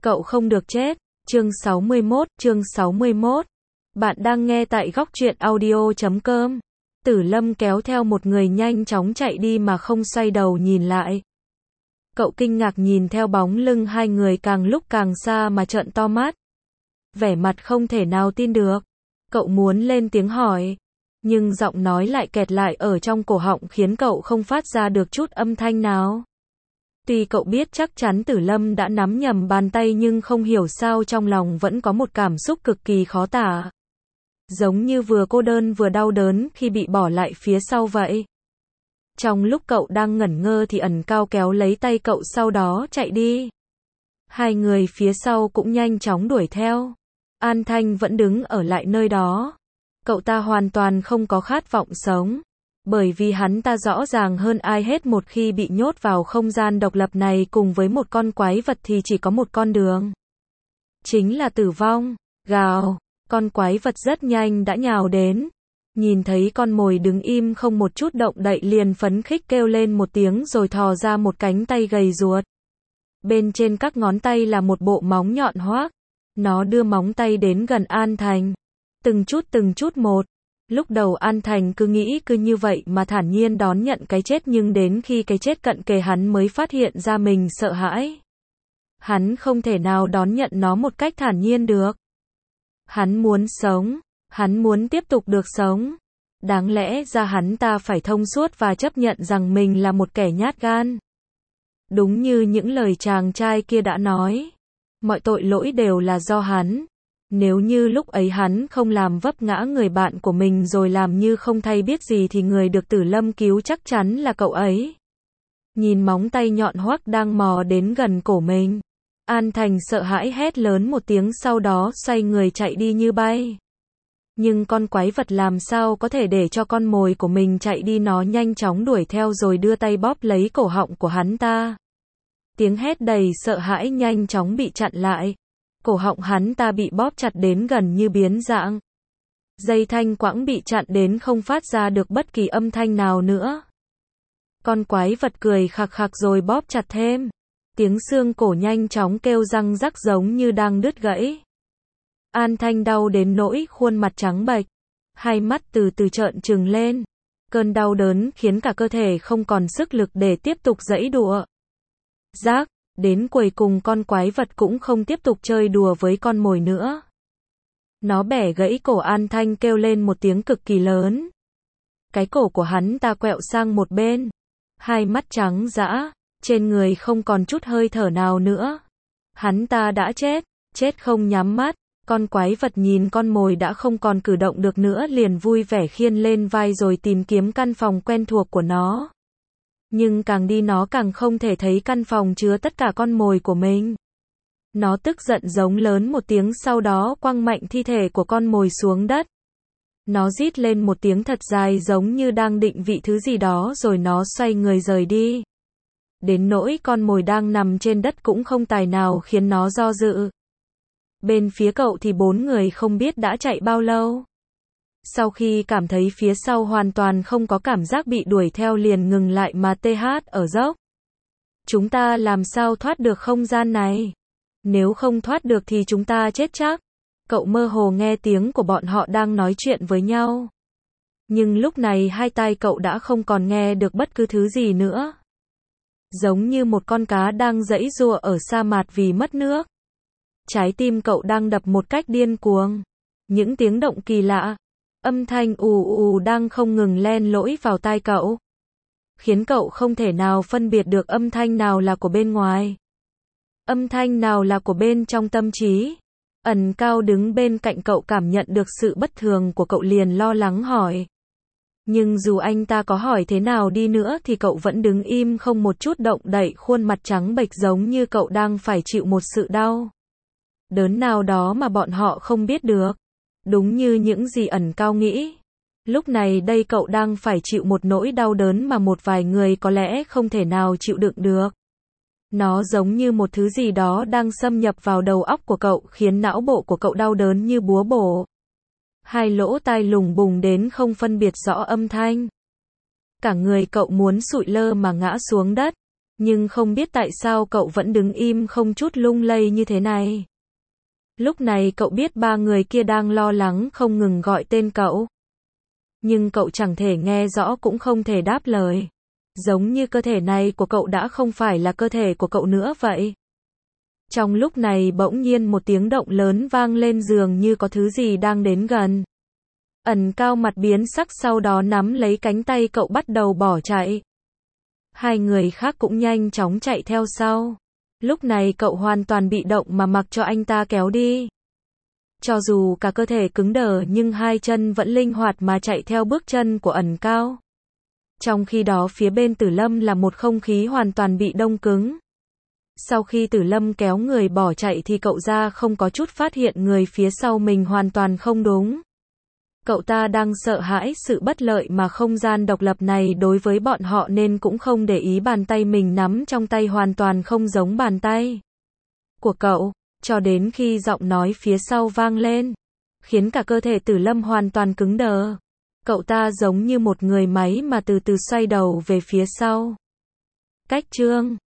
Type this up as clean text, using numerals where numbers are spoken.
Cậu không được chết. Chương 61. Bạn đang nghe tại góc truyện audio.com. Tử Lâm kéo theo một người nhanh chóng chạy đi mà không xoay đầu nhìn lại. Cậu kinh ngạc nhìn theo bóng lưng hai người càng lúc càng xa mà trợn to mắt. Vẻ mặt không thể nào tin được. Cậu muốn lên tiếng hỏi, nhưng giọng nói lại kẹt lại ở trong cổ họng khiến cậu không phát ra được chút âm thanh nào. Tuy cậu biết chắc chắn Tử Lâm đã nắm nhầm bàn tay nhưng không hiểu sao trong lòng vẫn có một cảm xúc cực kỳ khó tả. Giống như vừa cô đơn vừa đau đớn khi bị bỏ lại phía sau vậy. Trong lúc cậu đang ngẩn ngơ thì Ẩn Cao kéo lấy tay cậu sau đó chạy đi. Hai người phía sau cũng nhanh chóng đuổi theo. An Thanh vẫn đứng ở lại nơi đó. Cậu ta hoàn toàn không có khát vọng sống. Bởi vì hắn ta rõ ràng hơn ai hết một khi bị nhốt vào không gian độc lập này cùng với một con quái vật thì chỉ có một con đường. Chính là tử vong. Gào, con quái vật rất nhanh đã nhào đến. Nhìn thấy con mồi đứng im không một chút động đậy liền phấn khích kêu lên một tiếng rồi thò ra một cánh tay gầy guộc. Bên trên các ngón tay là một bộ móng nhọn hoác. Nó đưa móng tay đến gần An Thành. Từng chút một. Lúc đầu An Thành cứ nghĩ cứ như vậy mà thản nhiên đón nhận cái chết nhưng đến khi cái chết cận kề hắn mới phát hiện ra mình sợ hãi. Hắn không thể nào đón nhận nó một cách thản nhiên được. Hắn muốn sống. Hắn muốn tiếp tục được sống. Đáng lẽ ra hắn ta phải thông suốt và chấp nhận rằng mình là một kẻ nhát gan. Đúng như những lời chàng trai kia đã nói. Mọi tội lỗi đều là do hắn. Nếu như lúc ấy hắn không làm vấp ngã người bạn của mình rồi làm như không hay biết gì thì người được Tử Lâm cứu chắc chắn là cậu ấy. Nhìn móng tay nhọn hoắc đang mò đến gần cổ mình. An Thành sợ hãi hét lớn một tiếng sau đó xoay người chạy đi như bay. Nhưng con quái vật làm sao có thể để cho con mồi của mình chạy đi, nó nhanh chóng đuổi theo rồi đưa tay bóp lấy cổ họng của hắn ta. Tiếng hét đầy sợ hãi nhanh chóng bị chặn lại. Cổ họng hắn ta bị bóp chặt đến gần như biến dạng. Dây thanh quãng bị chặn đến không phát ra được bất kỳ âm thanh nào nữa. Con quái vật cười khạc khạc rồi bóp chặt thêm. Tiếng xương cổ nhanh chóng kêu răng rắc giống như đang đứt gãy. An Thanh đau đến nỗi khuôn mặt trắng bệch. Hai mắt từ từ trợn trừng lên. Cơn đau đớn khiến cả cơ thể không còn sức lực để tiếp tục giãy đụa. Rác. Đến cuối cùng con quái vật cũng không tiếp tục chơi đùa với con mồi nữa. Nó bẻ gãy cổ An Thanh kêu lên một tiếng cực kỳ lớn. Cái cổ của hắn ta quẹo sang một bên. Hai mắt trắng dã, trên người không còn chút hơi thở nào nữa. Hắn ta đã chết không nhắm mắt. Con quái vật nhìn con mồi đã không còn cử động được nữa liền vui vẻ khiêng lên vai rồi tìm kiếm căn phòng quen thuộc của nó. Nhưng càng đi nó càng không thể thấy căn phòng chứa tất cả con mồi của mình. Nó tức giận giống lớn một tiếng sau đó quăng mạnh thi thể của con mồi xuống đất. Nó rít lên một tiếng thật dài giống như đang định vị thứ gì đó rồi nó xoay người rời đi. Đến nỗi con mồi đang nằm trên đất cũng không tài nào khiến nó do dự. Bên phía cậu thì bốn người không biết đã chạy bao lâu. Sau khi cảm thấy phía sau hoàn toàn không có cảm giác bị đuổi theo liền ngừng lại mà TH ở dốc. Chúng ta làm sao thoát được không gian này? Nếu không thoát được thì chúng ta chết chắc. Cậu mơ hồ nghe tiếng của bọn họ đang nói chuyện với nhau. Nhưng lúc này hai tai cậu đã không còn nghe được bất cứ thứ gì nữa. Giống như một con cá đang giãy giụa ở sa mạc vì mất nước. Trái tim cậu đang đập một cách điên cuồng. Những tiếng động kỳ lạ. Âm thanh ù ù đang không ngừng len lỏi vào tai cậu. Khiến cậu không thể nào phân biệt được âm thanh nào là của bên ngoài. Âm thanh nào là của bên trong tâm trí. Ẩn Cao đứng bên cạnh cậu cảm nhận được sự bất thường của cậu liền lo lắng hỏi. Nhưng dù anh ta có hỏi thế nào đi nữa thì cậu vẫn đứng im không một chút động đậy khuôn mặt trắng bệch giống như cậu đang phải chịu một sự đau đớn nào đó mà bọn họ không biết được. Đúng như những gì Ẩn Cao nghĩ. Lúc này đây cậu đang phải chịu một nỗi đau đớn mà một vài người có lẽ không thể nào chịu đựng được. Nó giống như một thứ gì đó đang xâm nhập vào đầu óc của cậu khiến não bộ của cậu đau đớn như búa bổ. Hai lỗ tai lùng bùng đến không phân biệt rõ âm thanh. Cả người cậu muốn sụi lơ mà ngã xuống đất. Nhưng không biết tại sao cậu vẫn đứng im không chút lung lay như thế này. Lúc này cậu biết ba người kia đang lo lắng không ngừng gọi tên cậu. Nhưng cậu chẳng thể nghe rõ cũng không thể đáp lời. Giống như cơ thể này của cậu đã không phải là cơ thể của cậu nữa vậy. Trong lúc này bỗng nhiên một tiếng động lớn vang lên dường như có thứ gì đang đến gần. Ẩn Cao mặt biến sắc sau đó nắm lấy cánh tay cậu bắt đầu bỏ chạy. Hai người khác cũng nhanh chóng chạy theo sau. Lúc này cậu hoàn toàn bị động mà mặc cho anh ta kéo đi. Cho dù cả cơ thể cứng đờ nhưng hai chân vẫn linh hoạt mà chạy theo bước chân của Ẩn Cao. Trong khi đó phía bên Tử Lâm là một không khí hoàn toàn bị đông cứng. Sau khi Tử Lâm kéo người bỏ chạy thì cậu ra không có chút phát hiện người phía sau mình hoàn toàn không đúng. Cậu ta đang sợ hãi sự bất lợi mà không gian độc lập này đối với bọn họ nên cũng không để ý bàn tay mình nắm trong tay hoàn toàn không giống bàn tay của cậu, cho đến khi giọng nói phía sau vang lên, khiến cả cơ thể Tử Lâm hoàn toàn cứng đờ. Cậu ta giống như một người máy mà từ từ xoay đầu về phía sau. Cách chương